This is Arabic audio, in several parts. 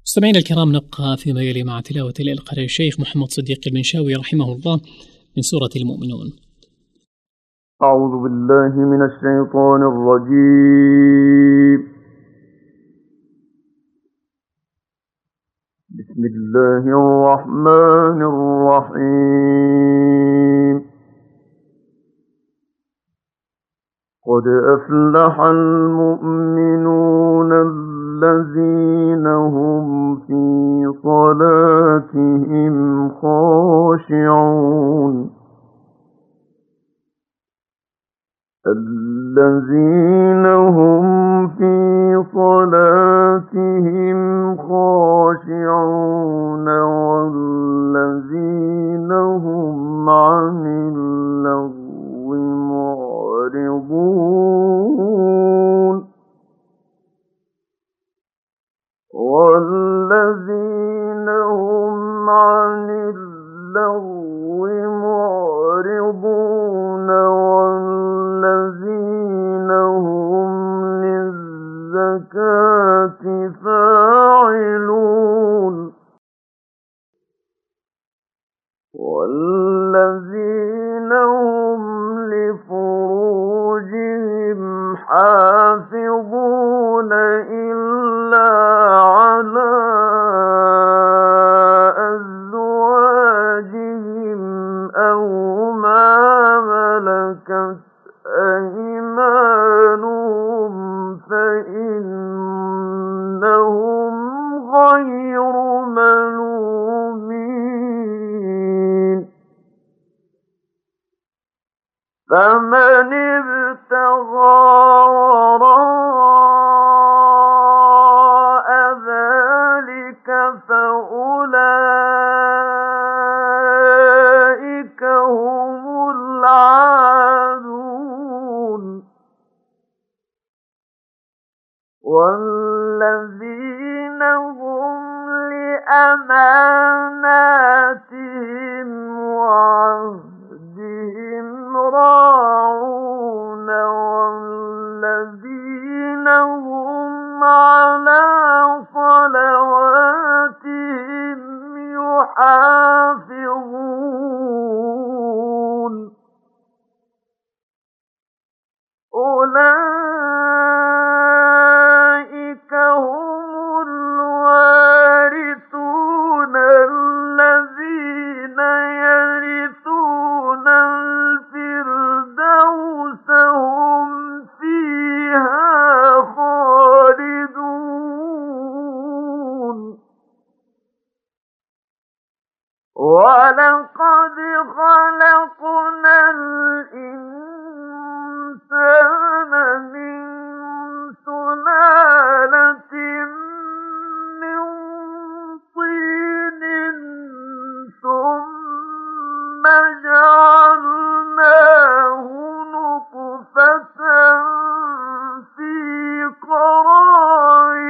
مستمعينا الكرام، نبقى فيما يلي مع تلاوة للقارئ الشيخ محمد صديق المنشاوي رحمه الله من سورة المؤمنون. أعوذ بالله من الشيطان الرجيم. بسم الله الرحمن الرحيم. قد أفلح المؤمنون الذين هم في صلاتهم خاشعون الذين هم في صلاتهم خاشعون والذين هم عن اللغو معرضون والذين هم عن اللغو معرضون والذين هم للزكاة فاعلون والذين هم لفروجهم حافظون إلا على أزواجهم أو ما ملكت أيمانهم فإنهم غير ملومين. فمن ابتغى وراء ذلك فأولئك هم العادون والذين هم لأماناتهم وعهدهم راعون والذين هم على صلواتهم يحافظون. أولئك هم الوارثون الذين يرثون الفردوس هم فيها خالدون. ولقد خلقنا الإنسان من سلالة من طين ثم جعلناه نطفة في قرار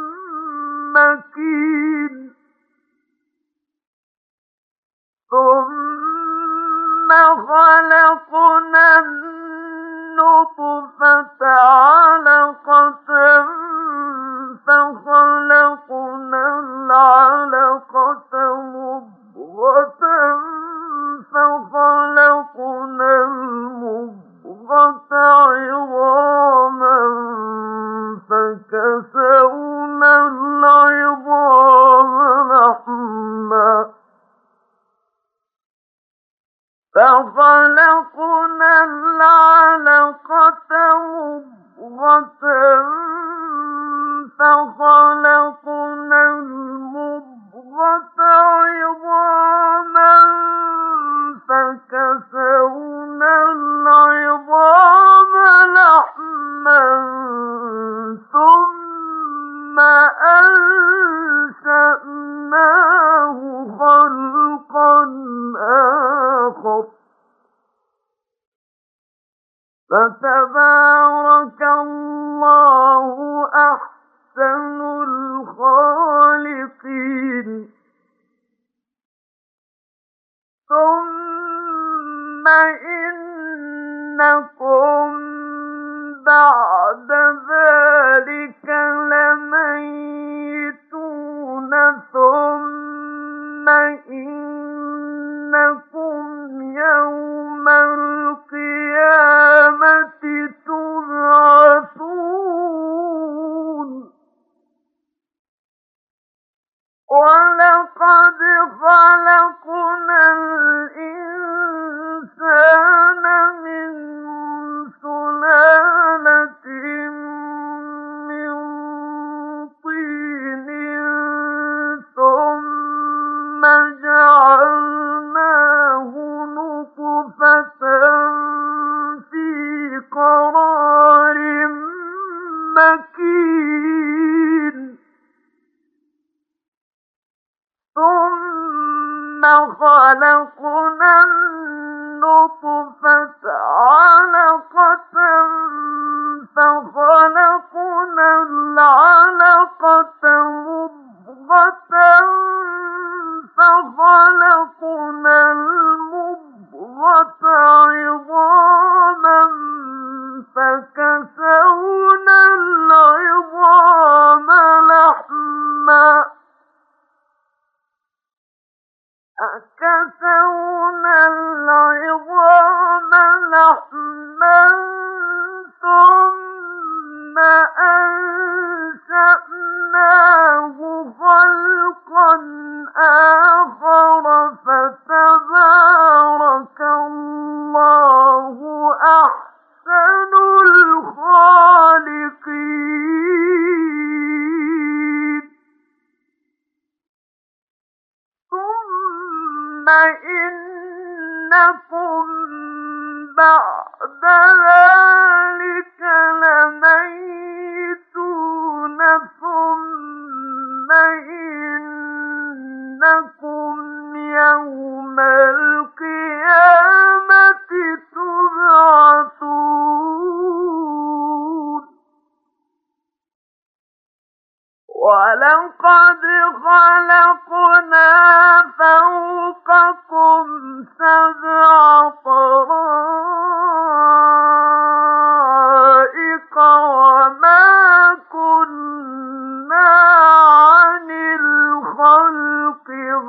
مكين ثم خلقنا النطفة علقة فخلقنا العلقة مضغة فخلقنا المضغة عظاما فكسونا العظام لحما فخلقنا العلقة مضغة فخلقنا المضغة عظاما فكسونا العظام لحما ثم أنشأناه خلقا آخر فتبارك الله أحسن الخالقين. ثم إنكم بعد ذلك لميتون ولقد خلقنا الإنسان من سلالة من طين ثم جعلناه نطفة في قرار مكين ثم خلقنا النطفة علقة فخلقنا العلقة مضغة فخلقنا المضغة عظاما فكسونا العظام لحما ثم أنشأناه خلقا آخر فتبارك الله أحسن الخالقين ثم إنكم بعد ذلك لميتون ثم إنكم يوم القيامة تبعثون ولقد خلقنا فوقكم سبع طرائق وما كنا عن الخلق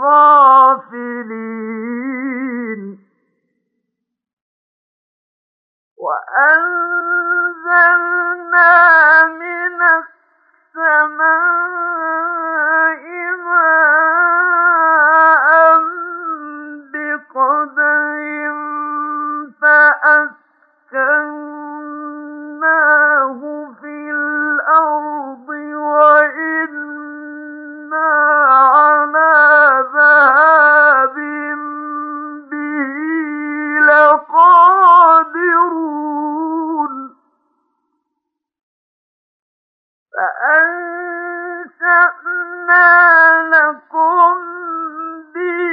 غافلين وأنزلنا من السماء ماء بقدر فأسكناه في الأرض وإنا على ذهاب به لقادرون فأنشأنا لكم به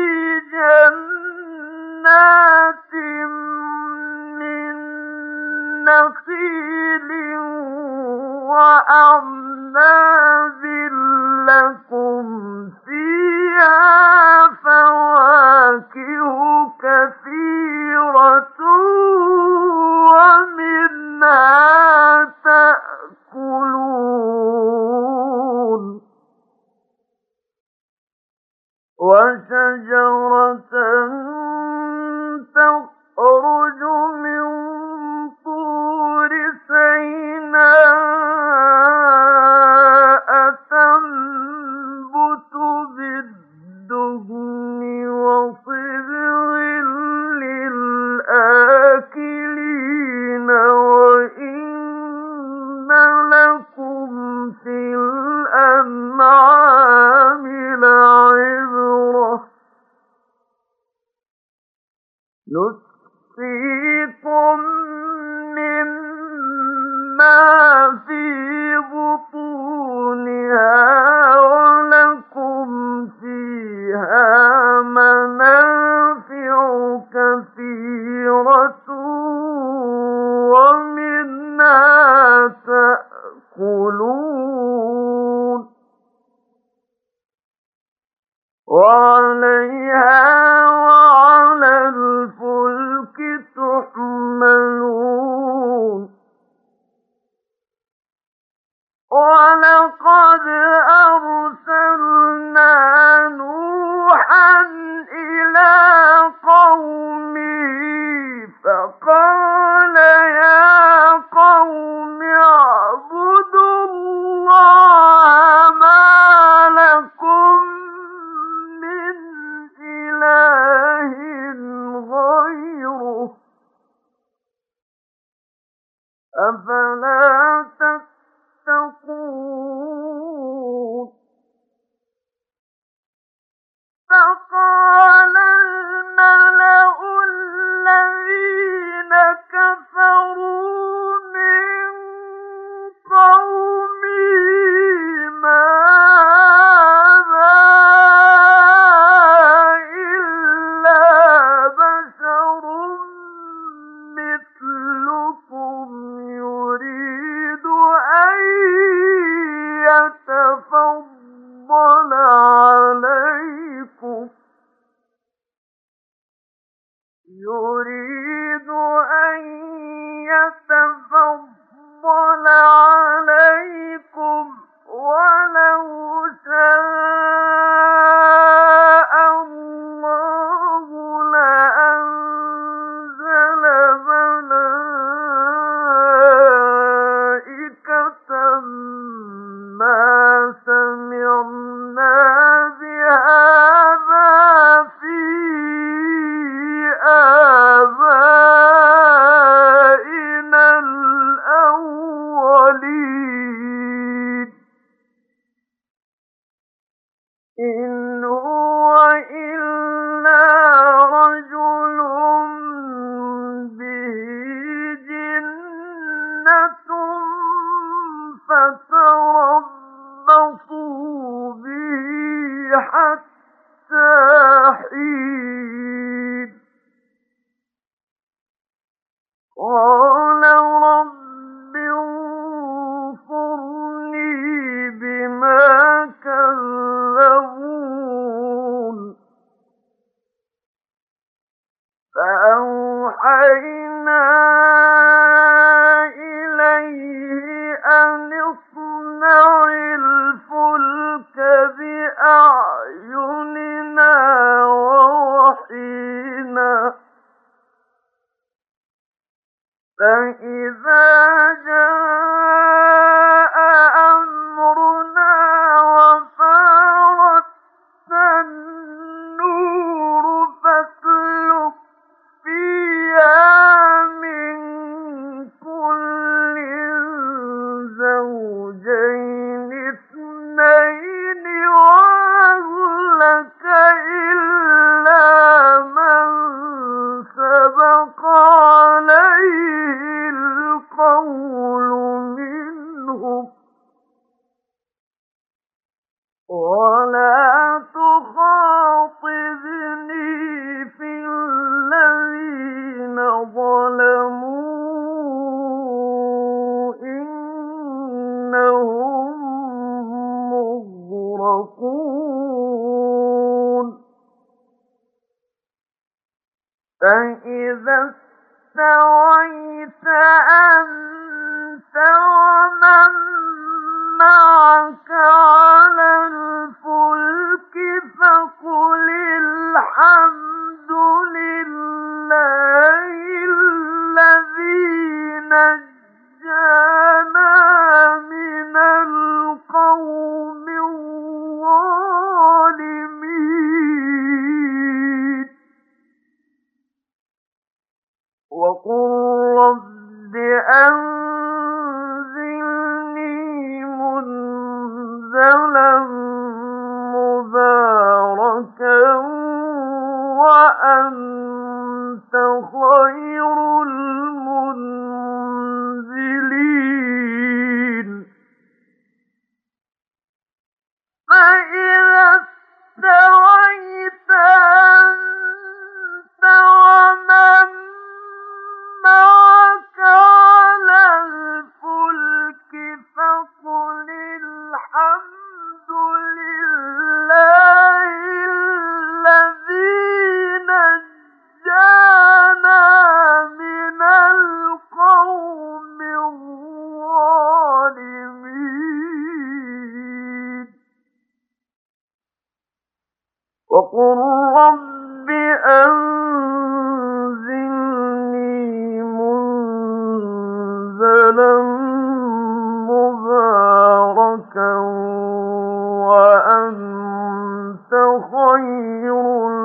جنات من نخيل وأعناب لكم فيها فواكه كثيرة ومنها تأكلون وشجرة تخرج من طور سيناء تنبت بالدهن وصبغ للآكلين وإن لكم في الأنعام لعبرة نسقيكم مما في بطونها ولكم فيها منافع كثيرة ومنها تأكلون وعليها وعلى الفلك تحملون ولقد أرسلنا نوحا إلى قومه فقال يا قوم اعبدوا الله ما لكم عليكم يريد أن يتفضل عليكم ولو شاء الله لأنزل ملائكة ما سمعنا بهذا في آبائنا الأولين إن هو إلا رجل به جنة فتربصوا به حتى حين قال رب انصرني بما كذبون فأوحينا إليه أن اصنع الفلك بأعيننا ووحينا فإذا جاء أمرنا وفارت النور فاسلك فيها من كل زوجين اثنين وأهلك إلا من سبق عليه القول منهم ولا تخاطبني في الذين ظلموا إنهم مغرقون فإذا استويت أنت ومن معك على الفلك فقل الحمد لله الذي نجانا من القوم الظالمين وقل رب أنزلني منزلا مباركا وأنت خير المنزلين فإذا استويت أنت ومن معك على الفلك فقل الحمد لله الذي نجانا من القوم الظالمين وقل رب أنزلني منزلا مباركا وأنت خير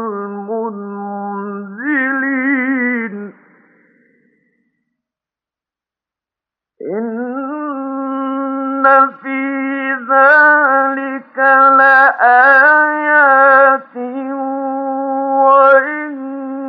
المنزلين إن في ذلك لآيات وإن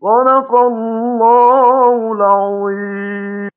صدق الله العظيم.